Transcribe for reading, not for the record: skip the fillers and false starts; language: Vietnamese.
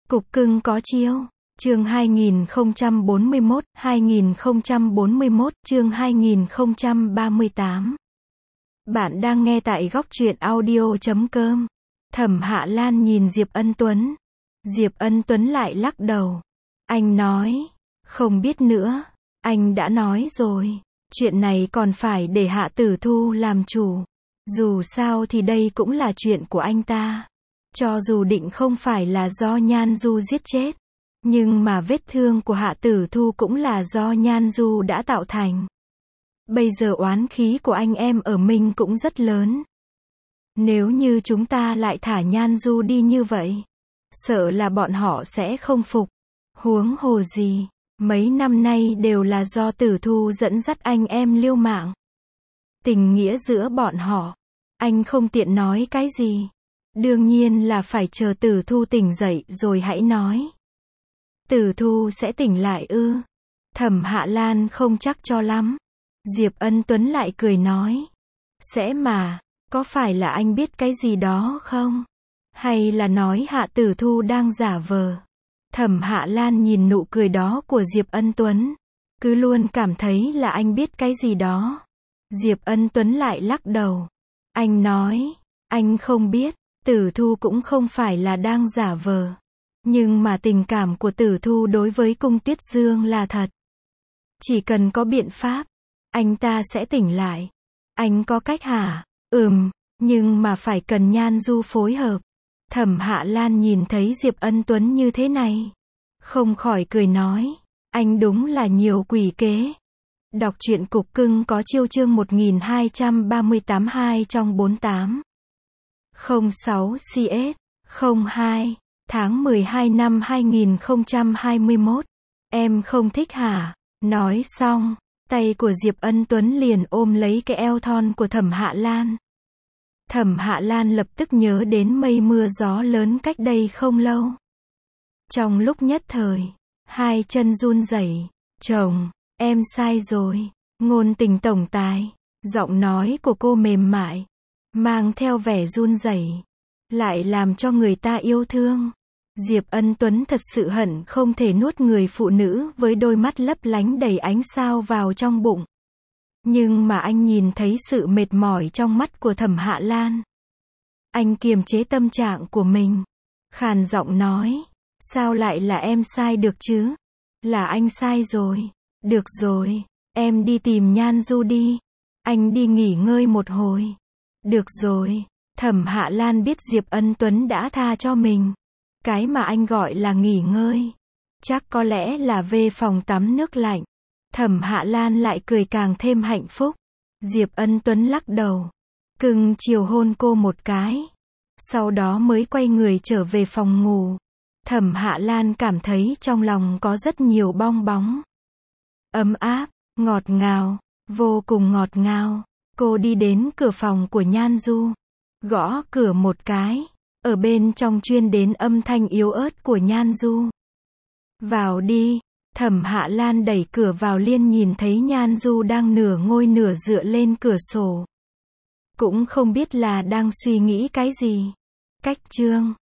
Cục cưng có chiêu. Chương 2041, chương 2038. Bạn đang nghe tại góc truyện audio.com. Thẩm Hạ Lan nhìn Diệp Ân Tuấn. Diệp Ân Tuấn lại lắc đầu. Anh nói, không biết nữa, anh đã nói rồi, chuyện này còn phải để Hạ Tử Thu làm chủ. Dù sao thì đây cũng là chuyện của anh ta. Cho dù định không phải là do Nhan Du giết chết, nhưng mà vết thương của Hạ Tử Thu cũng là do Nhan Du đã tạo thành. Bây giờ oán khí của anh em ở Minh cũng rất lớn. Nếu như chúng ta lại thả Nhan Du đi như vậy, sợ là bọn họ sẽ không phục. Huống hồ gì, mấy năm nay đều là do Tử Thu dẫn dắt anh em liêu mạng. Tình nghĩa giữa bọn họ, anh không tiện nói cái gì. Đương nhiên là phải chờ Tử Thu tỉnh dậy rồi hãy nói. Tử Thu sẽ tỉnh lại ư? Thẩm Hạ Lan không chắc cho lắm. Diệp Ân Tuấn lại cười nói. Sẽ mà, có phải là anh biết cái gì đó không? Hay là nói Hạ Tử Thu đang giả vờ? Thẩm Hạ Lan nhìn nụ cười đó của Diệp Ân Tuấn, cứ luôn cảm thấy là anh biết cái gì đó. Diệp Ân Tuấn lại lắc đầu. Anh nói, anh không biết, Tử Thu cũng không phải là đang giả vờ. Nhưng mà tình cảm của Tử Thu đối với Cung Tuyết Dương là thật. Chỉ cần có biện pháp, anh ta sẽ tỉnh lại. Anh có cách hả? Nhưng mà phải cần Nhan Du phối hợp. Thẩm Hạ Lan nhìn thấy Diệp Ân Tuấn như thế này, không khỏi cười nói, anh đúng là nhiều quỷ kế. Đọc truyện Cục Cưng có chiêu chương 1238 2 trong 48. 06 CS 02 tháng 12 năm 2021. Em không thích hả? Nói xong, tay của Diệp Ân Tuấn liền ôm lấy cái eo thon của Thẩm Hạ Lan. Thẩm Hạ Lan lập tức nhớ đến mây mưa gió lớn cách đây không lâu. Trong lúc nhất thời, hai chân run rẩy. Chồng, em sai rồi. Ngôn tình tổng tài. Giọng nói của cô mềm mại, mang theo vẻ run rẩy, lại làm cho người ta yêu thương. Diệp Ân Tuấn thật sự hận không thể nuốt người phụ nữ với đôi mắt lấp lánh đầy ánh sao vào trong bụng. Nhưng mà anh nhìn thấy sự mệt mỏi trong mắt của Thẩm Hạ Lan. Anh kiềm chế tâm trạng của mình, khàn giọng nói, sao lại là em sai được chứ? Là anh sai rồi. Được rồi, em đi tìm Nhan Du đi. Anh đi nghỉ ngơi một hồi. Được rồi. Thẩm Hạ Lan biết Diệp Ân Tuấn đã tha cho mình. Cái mà anh gọi là nghỉ ngơi, chắc có lẽ là về phòng tắm nước lạnh. Thẩm Hạ Lan lại cười càng thêm hạnh phúc. Diệp Ân Tuấn lắc đầu, cưng chiều hôn cô một cái, sau đó mới quay người trở về phòng ngủ. Thẩm Hạ Lan cảm thấy trong lòng có rất nhiều bong bóng. Ấm áp, ngọt ngào, vô cùng ngọt ngào. Cô đi đến cửa phòng của Nhan Du, gõ cửa một cái. Ở bên trong truyền đến âm thanh yếu ớt của Nhan Du. Vào đi. Thẩm Hạ Lan đẩy cửa vào liền nhìn thấy Nhan Du đang nửa ngồi nửa dựa lên cửa sổ. Cũng không biết là đang suy nghĩ cái gì. Cách chương